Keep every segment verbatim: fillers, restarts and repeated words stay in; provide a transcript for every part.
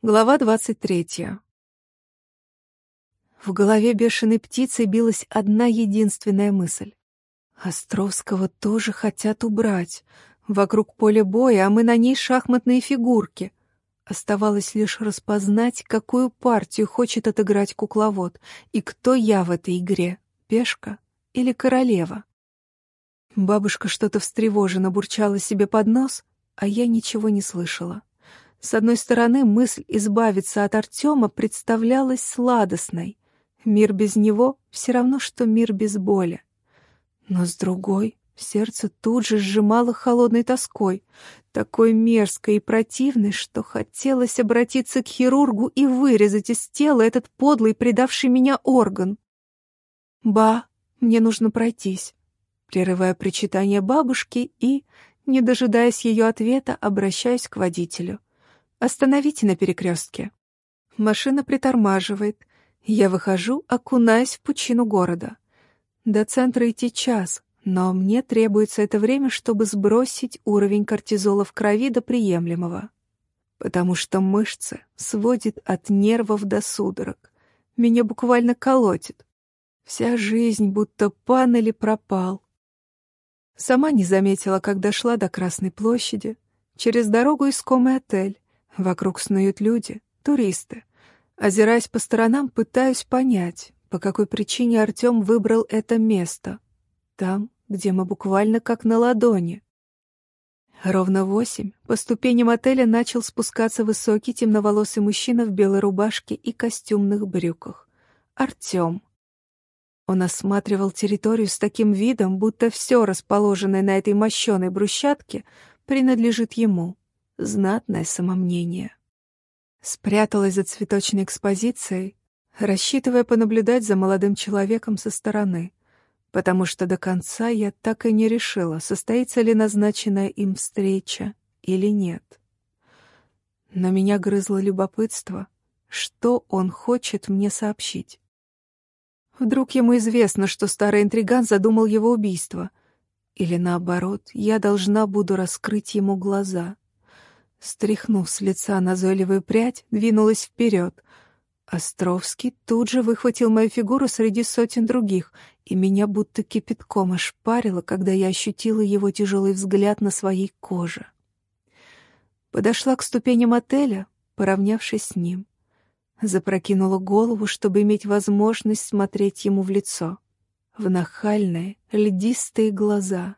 Глава двадцать третья. В голове бешеной птицей билась одна единственная мысль. Островского тоже хотят убрать. Вокруг поля боя, а мы на ней шахматные фигурки. Оставалось лишь распознать, какую партию хочет отыграть кукловод, и кто я в этой игре, пешка или королева. Бабушка что-то встревоженно бурчала себе под нос, а я ничего не слышала. С одной стороны, мысль избавиться от Артема представлялась сладостной. Мир без него все равно, что мир без боли. Но с другой, сердце тут же сжимало холодной тоской, такой мерзкой и противной, что хотелось обратиться к хирургу и вырезать из тела этот подлый, предавший меня орган. «Ба, мне нужно пройтись», прерывая причитание бабушки и, не дожидаясь ее ответа, обращаюсь к водителю. «Остановите на перекрестке». Машина притормаживает. Я выхожу, окунаясь в пучину города. До центра идти час, но мне требуется это время, чтобы сбросить уровень кортизола в крови до приемлемого. Потому что мышцы сводит от нервов до судорог. Меня буквально колотит. Вся жизнь будто пан или пропал. Сама не заметила, как дошла до Красной площади. Через дорогу искомый отель. Вокруг снуют люди, туристы. Озираясь по сторонам, пытаюсь понять, по какой причине Артем выбрал это место. Там, где мы буквально как на ладони. Ровно в восемь по ступеням отеля начал спускаться высокий темноволосый мужчина в белой рубашке и костюмных брюках. Артем. Он осматривал территорию с таким видом, будто все расположенное на этой мощеной брусчатке принадлежит ему. Знатное самомнение. Спряталась за цветочной экспозицией, рассчитывая понаблюдать за молодым человеком со стороны, потому что до конца я так и не решила, состоится ли назначенная им встреча или нет. Но меня грызло любопытство, что он хочет мне сообщить. Вдруг ему известно, что старый интриган задумал его убийство, или наоборот, я должна буду раскрыть ему глаза. Стряхнув с лица назойливую прядь, двинулась вперед. Островский тут же выхватил мою фигуру среди сотен других, и меня будто кипятком ошпарило, когда я ощутила его тяжелый взгляд на своей коже. Подошла к ступеням отеля, поравнявшись с ним. Запрокинула голову, чтобы иметь возможность смотреть ему в лицо. В нахальные, льдистые глаза.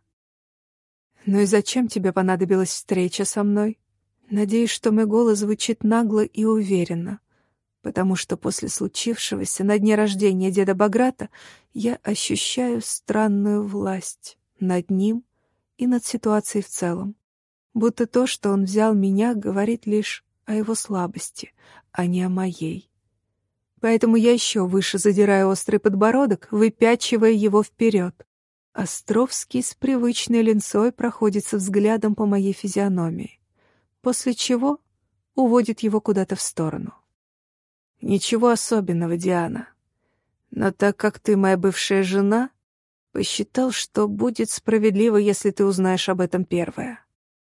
«Ну и зачем тебе понадобилась встреча со мной?» Надеюсь, что мой голос звучит нагло и уверенно, потому что после случившегося на дне рождения деда Баграта я ощущаю странную власть над ним и над ситуацией в целом. Будто то, что он взял меня, говорит лишь о его слабости, а не о моей. Поэтому я еще выше задираю острый подбородок, выпячивая его вперед. Островский с привычной линцой проходится взглядом по моей физиономии, после чего уводит его куда-то в сторону. «Ничего особенного, Диана. Но так как ты моя бывшая жена, посчитал, что будет справедливо, если ты узнаешь об этом первая».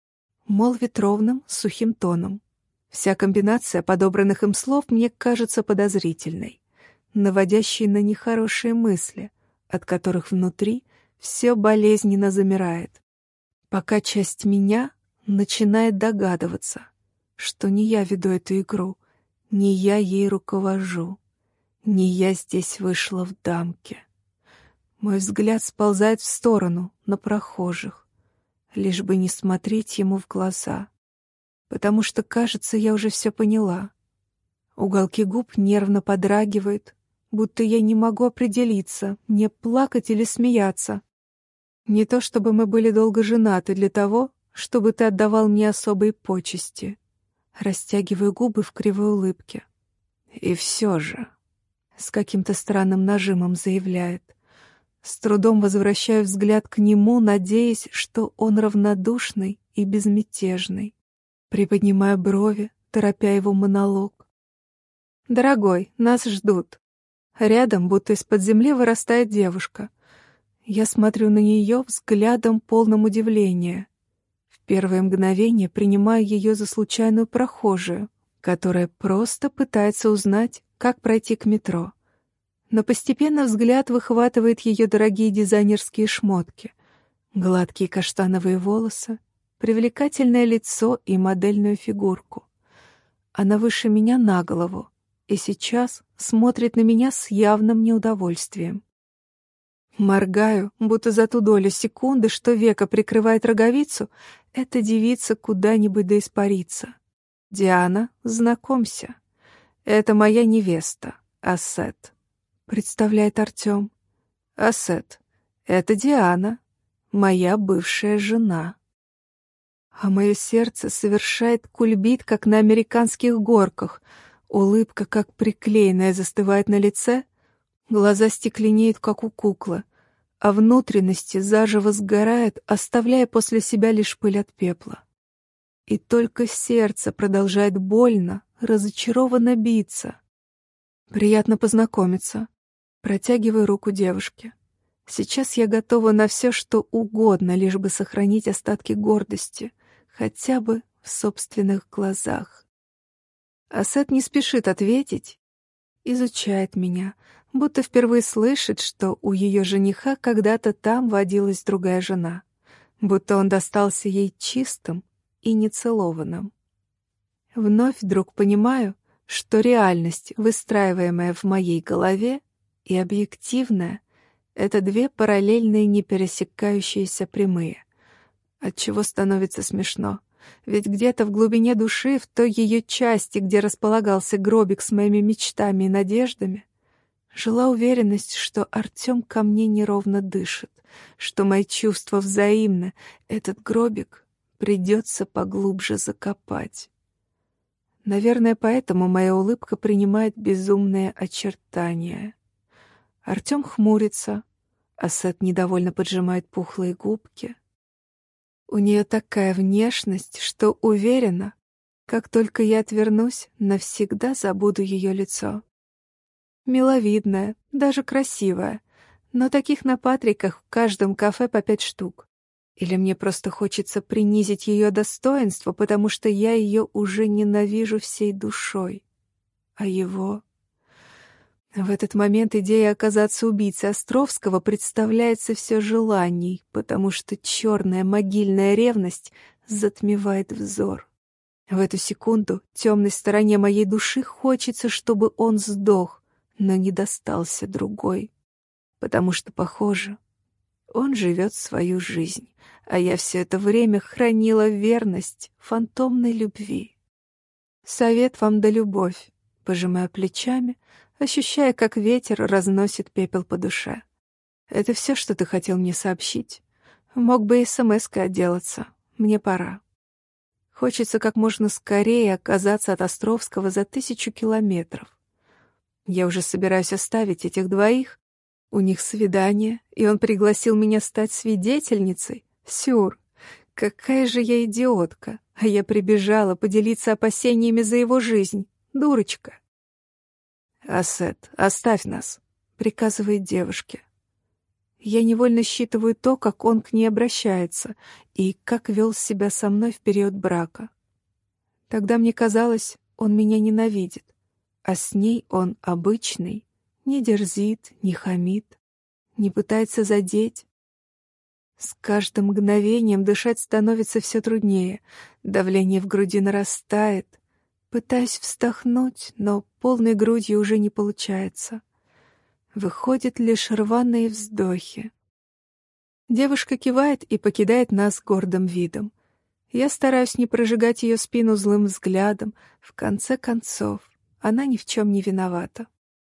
Молвит ровным, сухим тоном. Вся комбинация подобранных им слов мне кажется подозрительной, наводящей на нехорошие мысли, от которых внутри все болезненно замирает, пока часть меня начинает догадываться, что не я веду эту игру, не я ей руковожу, не я здесь вышла в дамки. Мой взгляд сползает в сторону, на прохожих, лишь бы не смотреть ему в глаза, потому что, кажется, я уже все поняла. Уголки губ нервно подрагивают, будто я не могу определиться, мне плакать или смеяться. Не то чтобы мы были долго женаты для того, чтобы ты отдавал мне особые почести. Растягиваю губы в кривой улыбке. И все же, с каким-то странным нажимом заявляет. С трудом возвращаю взгляд к нему, надеясь, что он равнодушный и безмятежный. Приподнимаю брови, торопя его монолог. «Дорогой, нас ждут». Рядом, будто из-под земли, вырастает девушка. Я смотрю на нее взглядом, полным удивления. В первое мгновение принимаю ее за случайную прохожую, которая просто пытается узнать, как пройти к метро. Но постепенно взгляд выхватывает ее дорогие дизайнерские шмотки, гладкие каштановые волосы, привлекательное лицо и модельную фигурку. Она выше меня на голову и сейчас смотрит на меня с явным неудовольствием. Моргаю, будто за ту долю секунды, что века прикрывает роговицу, эта девица куда-нибудь да испарится. «Диана, знакомься. Это моя невеста, Асет», — представляет Артем. «Асет, это Диана, моя бывшая жена». А мое сердце совершает кульбит, как на американских горках. Улыбка, как приклеенная, застывает на лице, глаза стекленеют, как у куклы, а внутренности заживо сгорают, оставляя после себя лишь пыль от пепла. И только сердце продолжает больно, разочарованно биться. Приятно познакомиться. Протягиваю руку девушке. Сейчас я готова на все, что угодно, лишь бы сохранить остатки гордости, хотя бы в собственных глазах. Асет не спешит ответить, изучает меня, будто впервые слышит, что у ее жениха когда-то там водилась другая жена, будто он достался ей чистым и нецелованным. Вновь вдруг понимаю, что реальность, выстраиваемая в моей голове, и объективная — это две параллельные непересекающиеся прямые, отчего становится смешно. Ведь где-то в глубине души, в той ее части, где располагался гробик с моими мечтами и надеждами, жила уверенность, что Артем ко мне неровно дышит, что мои чувства взаимны, этот гробик придется поглубже закопать. Наверное, поэтому моя улыбка принимает безумные очертания. Артем хмурится, Асет недовольно поджимает пухлые губки. У нее такая внешность, что уверена, как только я отвернусь, навсегда забуду ее лицо. Миловидная, даже красивая, но таких на Патриках в каждом кафе по пять штук. Или мне просто хочется принизить ее достоинство, потому что я ее уже ненавижу всей душой. А его... В этот момент идея оказаться убийцей Островского представляется все желаний, потому что черная могильная ревность затмевает взор. В эту секунду темной стороне моей души хочется, чтобы он сдох, но не достался другой. Потому что, похоже, он живет свою жизнь, а я все это время хранила верность фантомной любви. Совет вам да любовь, пожимая плечами, ощущая, как ветер разносит пепел по душе. Это все, что ты хотел мне сообщить? Мог бы эс-эм-эской отделаться. Мне пора. Хочется как можно скорее оказаться от Островского за тысячу километров. Я уже собираюсь оставить этих двоих. У них свидание, и он пригласил меня стать свидетельницей. Сюр, какая же я идиотка. А я прибежала поделиться опасениями за его жизнь. Дурочка. «Асет, оставь нас», — приказывает девушке. Я невольно считываю то, как он к ней обращается и как вел себя со мной в период брака. Тогда мне казалось, он меня ненавидит, а с ней он обычный, не дерзит, не хамит, не пытается задеть. С каждым мгновением дышать становится все труднее, давление в груди нарастает. Пытаюсь вздохнуть, но полной грудью уже не получается. Выходят лишь рваные вздохи. Девушка кивает и покидает нас гордым видом. Я стараюсь не прожигать ее спину злым взглядом. В конце концов, она ни в чем не виновата.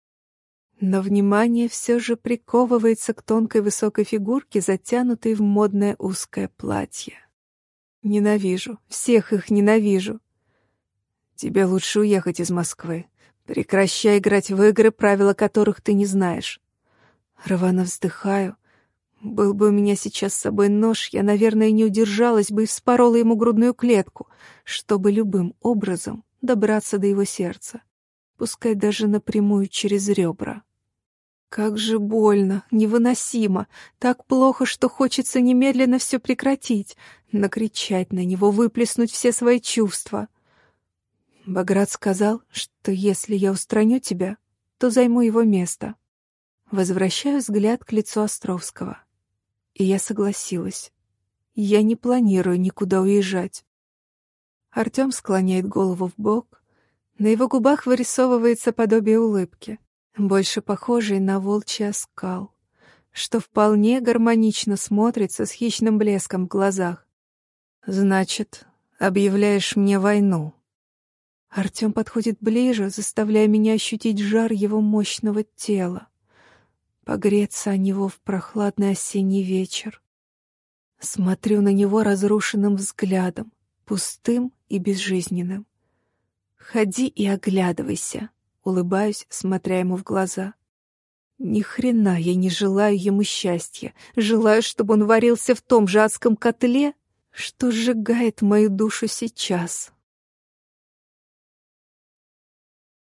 Но внимание все же приковывается к тонкой высокой фигурке, затянутой в модное узкое платье. Ненавижу, всех их ненавижу. Тебе лучше уехать из Москвы. Прекращай играть в игры, правила которых ты не знаешь. Рвано вздыхаю. Был бы у меня сейчас с собой нож, я, наверное, не удержалась бы и вспорола ему грудную клетку, чтобы любым образом добраться до его сердца, пускай даже напрямую через ребра. Как же больно, невыносимо, так плохо, что хочется немедленно все прекратить, накричать на него, выплеснуть все свои чувства. Баграт сказал, что если я устраню тебя, то займу его место. Возвращаю взгляд к лицу Островского. И я согласилась. Я не планирую никуда уезжать. Артем склоняет голову в бок. На его губах вырисовывается подобие улыбки, больше похожей на волчий оскал, что вполне гармонично смотрится с хищным блеском в глазах. «Значит, объявляешь мне войну?» Артем подходит ближе, заставляя меня ощутить жар его мощного тела, погреться о него в прохладный осенний вечер. Смотрю на него разрушенным взглядом, пустым и безжизненным. «Ходи и оглядывайся», — улыбаюсь, смотря ему в глаза. Ни хрена я не желаю ему счастья, желаю, чтобы он варился в том же адском котле, что сжигает мою душу сейчас.